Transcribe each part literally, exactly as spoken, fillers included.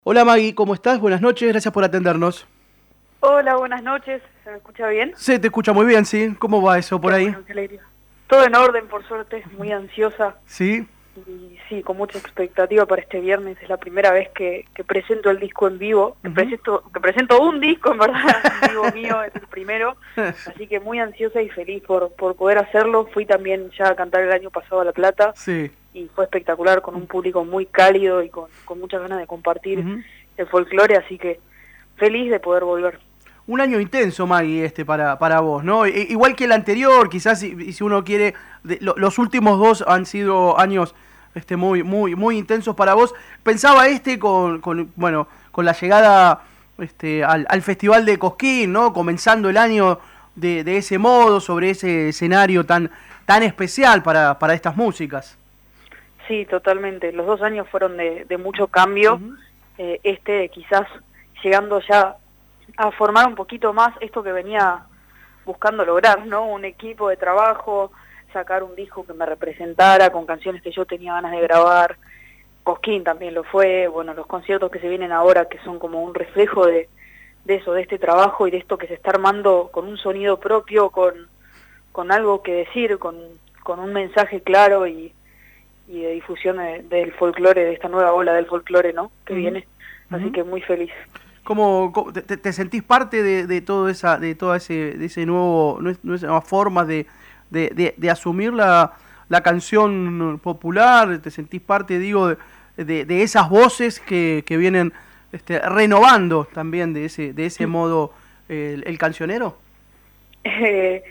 Hola Maggie, ¿cómo estás? Buenas noches, gracias por atendernos. Hola, buenas noches. ¿Se me escucha bien? Sí, te escucha muy bien, ¿sí? ¿Cómo va eso por Qué ahí? bueno, qué alegría. Todo en orden, por suerte, muy ansiosa. ¿Sí? Y sí, con mucha expectativa para este viernes. Es la primera vez que, que presento el disco en vivo. Que, Uh-huh. presento, que presento un disco, en verdad, en vivo mío, es el primero. Así que muy ansiosa y feliz por, por poder hacerlo. Fui también ya a cantar el año pasado a La Plata. Sí. Y fue espectacular, con un público muy cálido y con, con muchas ganas de compartir Uh-huh. el folclore. Así que feliz de poder volver. Un año intenso, Maggie, este para, para vos, ¿no? I- igual que el anterior, quizás si, si uno quiere, de, lo, los últimos dos han sido años este, muy, muy, muy intensos para vos. Pensaba este con, con bueno, con la llegada este, al, al Festival de Cosquín, ¿no? Comenzando el año de, de ese modo, sobre ese escenario tan, tan especial para, para estas músicas. Sí, totalmente. Los dos años fueron de, de mucho cambio. Uh-huh. eh, este quizás llegando ya a formar un poquito más esto que venía buscando lograr, ¿no? Un equipo de trabajo, sacar un disco que me representara con canciones que yo tenía ganas de grabar. Cosquín también lo fue, bueno, los conciertos que se vienen ahora que son como un reflejo de, de eso, de este trabajo y de esto que se está armando con un sonido propio, con, con algo que decir, con, con un mensaje claro y, y de difusión de, del folclore, de esta nueva ola del folclore, ¿no? Que uh-huh. viene, así uh-huh. que muy feliz. ¿Cómo, cómo te, te sentís parte de, de todo esa, de toda ese, de ese nuevo, nuevas formas de, de, de, de asumir la, la canción popular? ¿Te sentís parte, digo, de, de, de esas voces que, que vienen este, renovando también de ese, de ese modo el, el cancionero? Eh,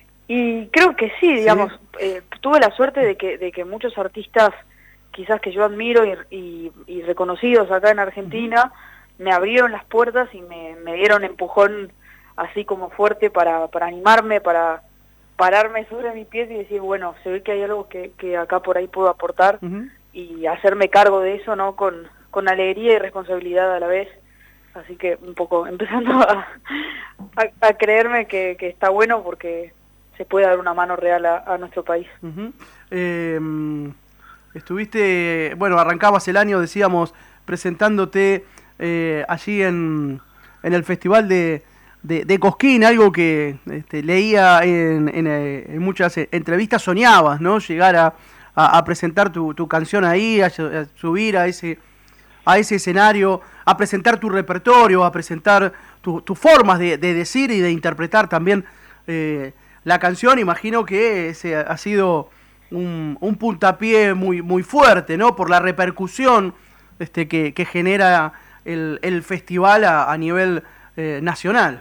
y creo que sí, digamos, ¿sí? eh, tuve la suerte de que, de que muchos artistas, quizás que yo admiro y, y, y reconocidos acá en Argentina, uh-huh. me abrieron las puertas y me, me dieron empujón así como fuerte para, para animarme, para pararme sobre mis pies y decir, bueno, se ve que hay algo que, que acá por ahí puedo aportar uh-huh. y hacerme cargo de eso, ¿no? Con, con alegría y responsabilidad a la vez. Así que un poco empezando a, a, a creerme que, que está bueno porque se puede dar una mano real a, a nuestro país. Uh-huh. eh, estuviste, bueno, arrancabas el año, decíamos, presentándote Eh, allí en, en el Festival de, de, de Cosquín, algo que este, leía en, en, en muchas entrevistas, soñabas, ¿no? Llegar a, a, a presentar tu, tu canción ahí, a, a subir a ese, a ese escenario, a presentar tu repertorio, a presentar tus tu formas de, de decir y de interpretar también eh, la canción. Imagino que ese ha sido un, un puntapié muy, muy fuerte, ¿no? Por la repercusión este, que, que genera El, el festival a, a nivel eh, nacional.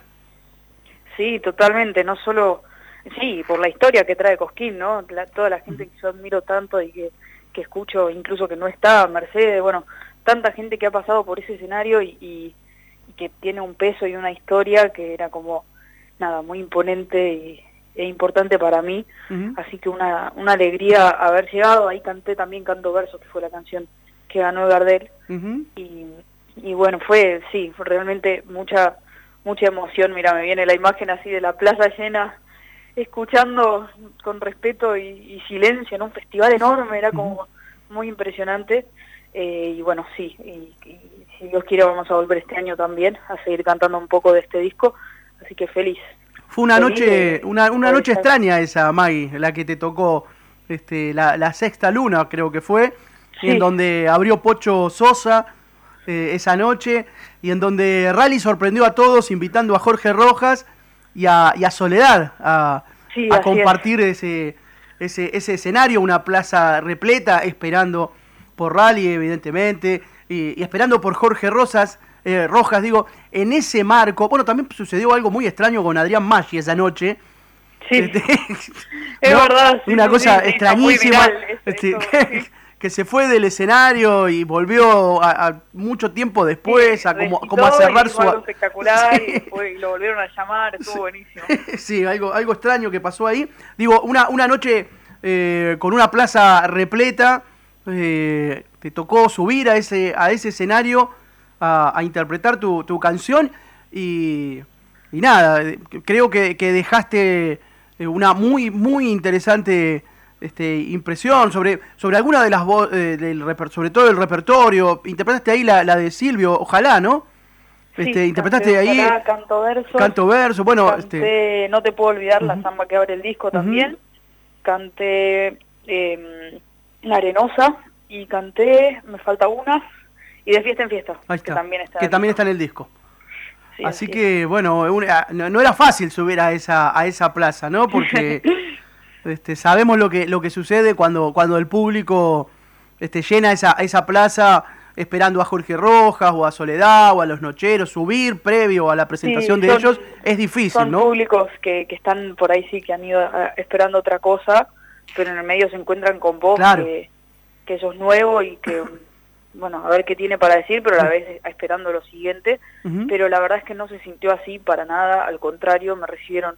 Sí, totalmente, no solo, sí, por la historia que trae Cosquín, ¿no? La, toda la gente que yo admiro tanto y que, que escucho, incluso que no está, Mercedes, bueno, tanta gente que ha pasado por ese escenario y, y, y que tiene un peso y una historia que era como, nada, muy imponente y, e importante para mí, uh-huh. así que una, una alegría haber llegado. Ahí canté también Canto Verso, que fue la canción que ganó Gardel, uh-huh. y Y bueno, fue, sí, fue realmente mucha mucha emoción. Mira, me viene la imagen así de la plaza llena, escuchando con respeto y, y silencio, en un festival enorme, era como muy impresionante. Eh, y bueno, sí, y, y si Dios quiere vamos a volver este año también a seguir cantando un poco de este disco, así que feliz. Fue una feliz noche de, una, una noche estar... extraña esa, Maggie, la que te tocó este la, la sexta luna, creo que fue, sí. En donde abrió Pocho Sosa Eh, esa noche, y en donde Rally sorprendió a todos invitando a Jorge Rojas y a, y a Soledad a, sí, a compartir ese, ese, ese escenario, una plaza repleta, esperando por Rally evidentemente, y, y esperando por Jorge Rosas, eh, Rojas, digo, en ese marco. Bueno, también sucedió algo muy extraño con Adrián Maggi esa noche. Sí, este, es ¿no? verdad. Sí, una sí, cosa sí, extrañísima. Viral, eso, este, eso, que, sí. que se fue del escenario y volvió a, a mucho tiempo después sí, a como, como a cerrar su... Algo espectacular sí. y, después, y lo volvieron a llamar, estuvo sí. buenísimo. Sí, algo, algo extraño que pasó ahí. Digo, una, una noche eh, con una plaza repleta, eh, te tocó subir a ese, a ese escenario a, a interpretar tu, tu canción y, y nada, creo que, que dejaste una muy, muy interesante este, impresión sobre sobre alguna de las voces, eh, del reper sobre todo el repertorio. Interpretaste ahí la, la de Silvio, ojalá, ¿no? Este, Sí, interpretaste canté ahí Ojalá, Canto Verso. Canto Verso, bueno, canté este, No te puedo olvidar, uh-huh. la samba que abre el disco también. Uh-huh. Canté eh, La Arenosa y canté, me falta una, y De Fiesta en Fiesta, ahí está, que también está, que en, también el está en el disco. sí, así, así que, es. Bueno, una, no, no era fácil subir a esa a esa plaza, ¿no? Porque este, sabemos lo que lo que sucede cuando cuando el público este, llena esa esa plaza esperando a Jorge Rojas o a Soledad o a Los Nocheros, subir previo a la presentación sí, de son, ellos es difícil, son ¿no? Son públicos que, que están por ahí, sí, que han ido a, esperando otra cosa, pero en el medio se encuentran con vos, claro. que, que sos nuevo y que, bueno, a ver qué tiene para decir, pero a la vez esperando lo siguiente. Uh-huh. Pero la verdad es que no se sintió así para nada, al contrario, me recibieron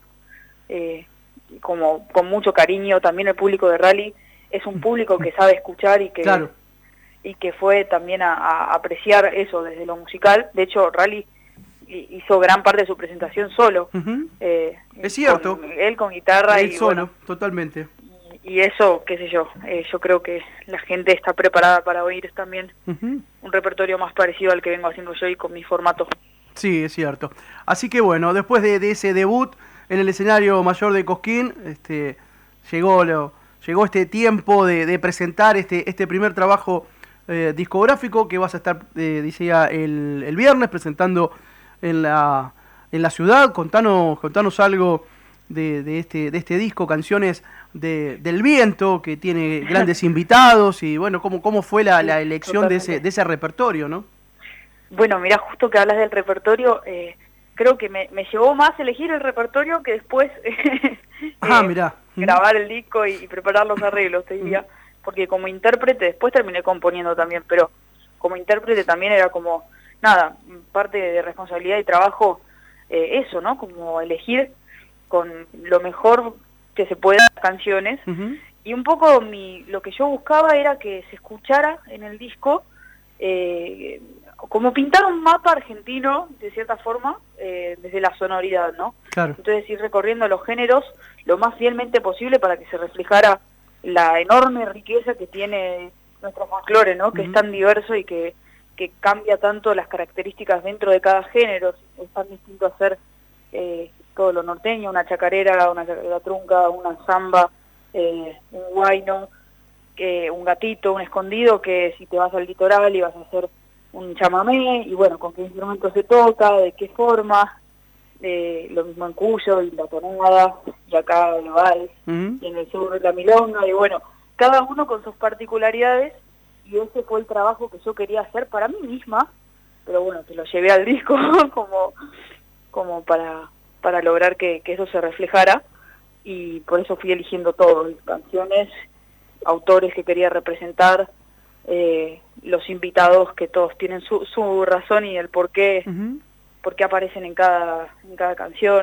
eh, como con mucho cariño. También el público de Rally es un público que sabe escuchar y que... Claro. y que fue también a, a apreciar eso desde lo musical. De hecho, Rally hizo gran parte de su presentación solo. Uh-huh. eh, es cierto. Con, él con guitarra. Él y solo, bueno, totalmente. Y, y eso, qué sé yo, eh, yo creo que la gente está preparada para oír también uh-huh. un repertorio más parecido al que vengo haciendo yo y con mi formato. Sí, es cierto. Así que bueno, después de, de ese debut en el escenario mayor de Cosquín, este, llegó, lo, llegó este tiempo de, de presentar este, este primer trabajo Eh, discográfico que vas a estar, eh, decía, el, el viernes presentando en la en la ciudad. Contanos, contanos algo de, de este de este disco, canciones de, del viento, que tiene grandes invitados, y bueno, cómo cómo fue la, la elección de ese de ese repertorio, ¿no? Bueno, mira, justo que hablas del repertorio, eh, creo que me, me llevó más elegir el repertorio que después eh, ah, mirá. grabar el disco y, y preparar los arreglos, te diría. Porque como intérprete, después terminé componiendo también, pero como intérprete también era como, nada, parte de responsabilidad y trabajo, eh, eso, ¿no? Como elegir con lo mejor que se pueda las canciones. Uh-huh. Y un poco mi, lo que yo buscaba era que se escuchara en el disco, eh, como pintar un mapa argentino, de cierta forma, eh, desde la sonoridad, ¿no? Claro. Entonces ir recorriendo los géneros lo más fielmente posible para que se reflejara la enorme riqueza que tiene nuestro folclore, ¿no? Que uh-huh. es tan diverso y que, que cambia tanto las características dentro de cada género. Es tan distinto hacer eh, todo lo norteño, una chacarera, una chacarera trunca, una samba, eh, un guayno, que un gatito, un escondido, que si te vas al litoral y vas a hacer un chamamé, y bueno, con qué instrumento se toca, de qué forma. Eh, lo mismo en Cuyo y la tonada, y acá el vals, uh-huh. y en el sur la milonga, y bueno, cada uno con sus particularidades, y ese fue el trabajo que yo quería hacer para mí misma, pero bueno, que lo llevé al disco como, como para, para lograr que, que eso se reflejara, y por eso fui eligiendo todo, canciones, autores que quería representar, eh, los invitados que todos tienen su, su razón y el porqué, uh-huh. porque aparecen en cada en cada canción,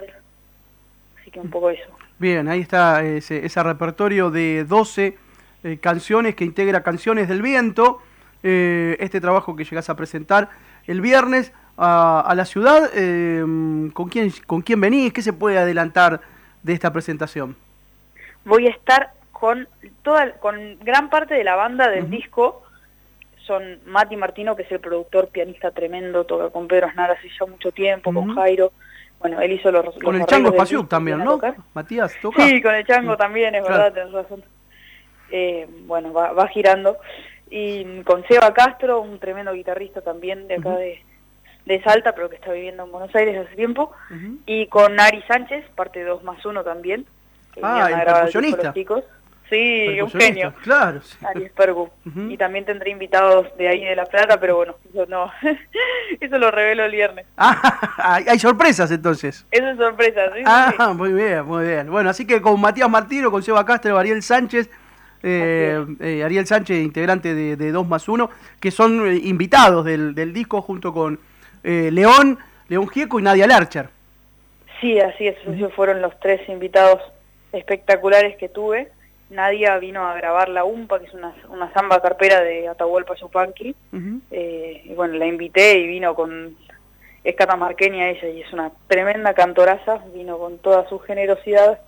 así que un poco eso. Bien, ahí está ese, ese repertorio de doce eh, canciones que integra Canciones del Viento, eh, este trabajo que llegás a presentar el viernes a, a la ciudad. eh, ¿con quién con quién venís? ¿Qué se puede adelantar de esta presentación? Voy a estar con toda con gran parte de la banda del uh-huh. disco. Son Mati Martino, que es el productor, pianista tremendo, toca con Pedro Aznar hace ya mucho tiempo, uh-huh. con Jairo. Bueno, él hizo los, los con el Chango Spasiuk también, ¿no? Matías toca. Sí, con el Chango sí. también, es claro. verdad, tenés razón. Eh, bueno, va, va girando. Y con Seba Castro, un tremendo guitarrista también de acá uh-huh. de, de Salta, pero que está viviendo en Buenos Aires hace tiempo. Uh-huh. Y con Ari Sánchez, parte de dos más uno también. Que ah, el percusionista. Los chicos. Sí, un genio. Claro. Sí. Ari Spergu. Uh-huh. Y también tendré invitados de ahí de La Plata, pero bueno, eso no, eso lo revelo el viernes. Ah, hay sorpresas entonces. Eso es sorpresa, sí. Ah, sí. muy bien, muy bien. Bueno, así que con Matías Martino, con Seba Castro, Ariel Sánchez, eh, eh, Ariel Sánchez, integrante de, de dos más uno, que son eh, invitados del, del disco junto con eh, León, León Gieco y Nadia Larcher. Sí, así es, uh-huh. esos fueron los tres invitados espectaculares que tuve. Nadia vino a grabar La Umpa, que es una, una samba carpera de Atahualpa Yupanqui, uh-huh. eh, y bueno, la invité y vino con, es catamarqueña ella, y es una tremenda cantoraza, vino con toda su generosidad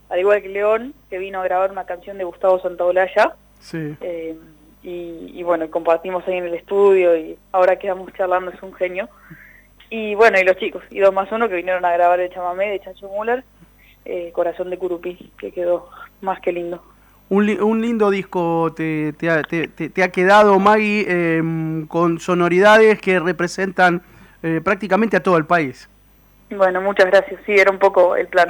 al igual que León, que vino a grabar una canción de Gustavo Santaolalla. Sí. Eh, y, y bueno, compartimos ahí en el estudio y ahora quedamos charlando, es un genio. Y bueno, y los chicos, y dos más uno que vinieron a grabar el chamamé de Chacho Müller, eh, Corazón de Curupí, que quedó más que lindo. Un, li un lindo disco te, te, ha, te, te, te ha quedado, Maggie, eh, con sonoridades que representan eh, prácticamente a todo el país. Bueno, muchas gracias, sí, era un poco el plan.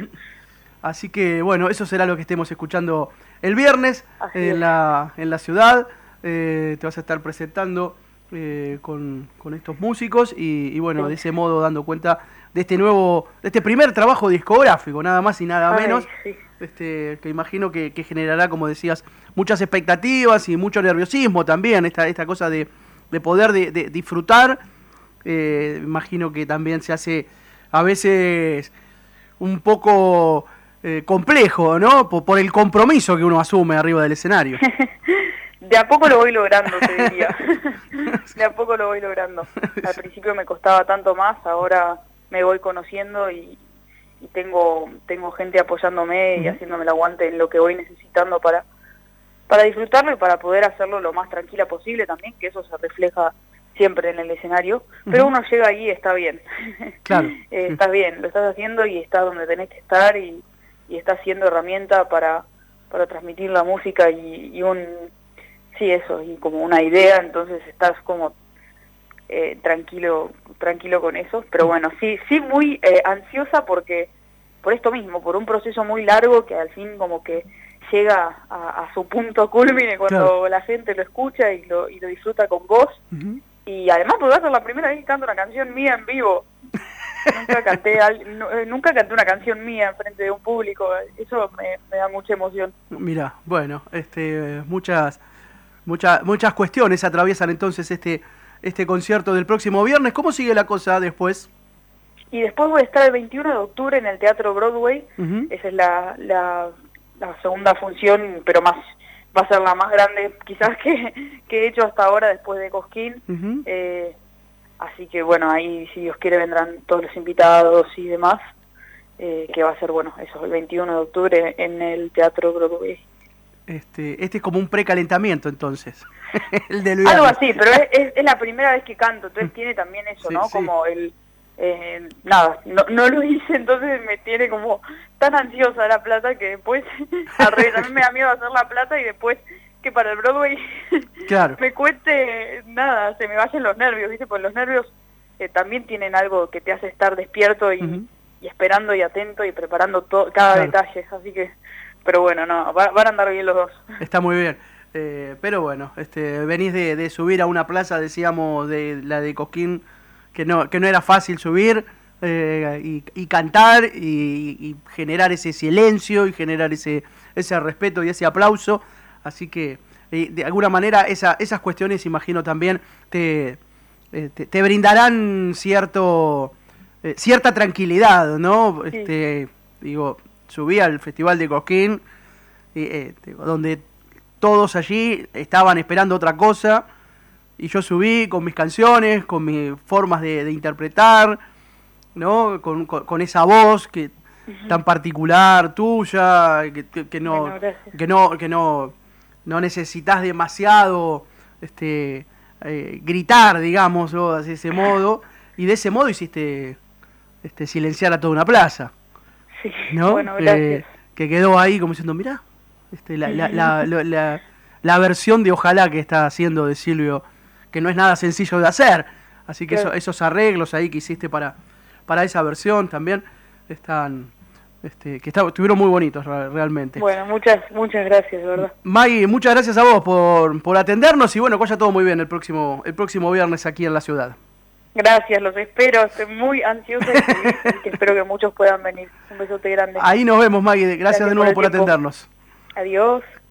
Así que bueno, eso será lo que estemos escuchando el viernes en la, en la ciudad. Eh, te vas a estar presentando eh, con, con estos músicos y, y bueno, sí, de ese modo dando cuenta de este nuevo, de este primer trabajo discográfico, nada más y nada Ay, menos. Sí. Este, que imagino que, que generará, como decías, muchas expectativas y mucho nerviosismo también, esta, esta cosa de, de poder de, de disfrutar. Eh, imagino que también se hace a veces un poco eh, complejo, ¿no? Por, por el compromiso que uno asume arriba del escenario. De a poco lo voy logrando, te diría. De a poco lo voy logrando. Al principio me costaba tanto más, ahora me voy conociendo y y tengo tengo gente apoyándome y haciéndome el aguante en lo que voy necesitando para para disfrutarlo y para poder hacerlo lo más tranquila posible también, que eso se refleja siempre en el escenario, pero uno llega ahí y está bien. Claro. eh, estás bien, lo estás haciendo y estás donde tenés que estar y, y estás siendo herramienta para, para transmitir la música y, y un, sí eso, y como una idea, entonces estás como Eh, tranquilo tranquilo con eso, pero bueno, sí sí muy eh, ansiosa porque por esto mismo, por un proceso muy largo que al fin como que llega a, a su punto culmine cuando claro. la gente lo escucha y lo, y lo disfruta con vos. Uh-huh. Y además porque va a ser la primera vez que canto una canción mía en vivo. nunca canté al, no, nunca canté una canción mía en frente de un público, eso me, me da mucha emoción. Mira, bueno, este muchas muchas muchas cuestiones atraviesan entonces este este concierto del próximo viernes. ¿Cómo sigue la cosa después? Y después voy a estar el veintiuno de octubre en el Teatro Broadway. Uh-huh. Esa es la, la, la segunda función, pero más va a ser la más grande quizás que, que he hecho hasta ahora después de Cosquín. Uh-huh. Eh, así que bueno, ahí si Dios quiere vendrán todos los invitados y demás, eh, que va a ser, bueno, eso, el veintiuno de octubre en el Teatro Broadway. Este, este es como un precalentamiento entonces. El del algo así, pero es, es, es la primera vez que canto, entonces tiene también eso, sí, ¿no? Sí. Como el, eh, nada, no, no lo hice, entonces me tiene como tan ansiosa La Plata que después, al revés, a mí me da miedo hacer La Plata y después que para el Broadway claro. me cueste, nada, se me vayan los nervios, ¿viste? Porque los nervios eh, también tienen algo que te hace estar despierto y, uh-huh. y esperando y atento y preparando todo, cada claro. detalle, así que, pero bueno, no, va, van a andar bien los dos. Está muy bien. Eh, pero bueno, este, venís de, de subir a una plaza, decíamos, de la de Cosquín, que no que no era fácil subir eh, y, y cantar y, y generar ese silencio y generar ese ese respeto y ese aplauso. Así que, eh, de alguna manera, esa, esas cuestiones, imagino, también te, eh, te, te brindarán cierto eh, cierta tranquilidad, ¿no? Sí. Este, digo, subí al Festival de Cosquín, eh, digo, donde todos allí estaban esperando otra cosa y yo subí con mis canciones, con mis formas de, de interpretar, ¿no? Con, con, con esa voz que uh-huh. tan particular tuya, que, que, que no bueno, que no que no no necesitas demasiado este eh, gritar, digamos, ¿no? De ese modo, y de ese modo hiciste este silenciar a toda una plaza. Sí, ¿no? Bueno, gracias. Eh, que quedó ahí como diciendo, mirá, Este, la, la, la, la, la, la versión de Ojalá que está haciendo de Silvio, que no es nada sencillo de hacer, así que claro. eso, esos arreglos ahí que hiciste para, para esa versión también están, este, que está, estuvieron muy bonitos realmente. Bueno, muchas muchas gracias, de verdad. Maggie, muchas gracias a vos por, por atendernos y bueno, que vaya todo muy bien el próximo, el próximo viernes aquí en la ciudad. Gracias, los espero, estoy muy ansiosa y que espero que muchos puedan venir. Un besote grande. Ahí nos vemos, Maggie, gracias, gracias de nuevo por, por atendernos. Adiós.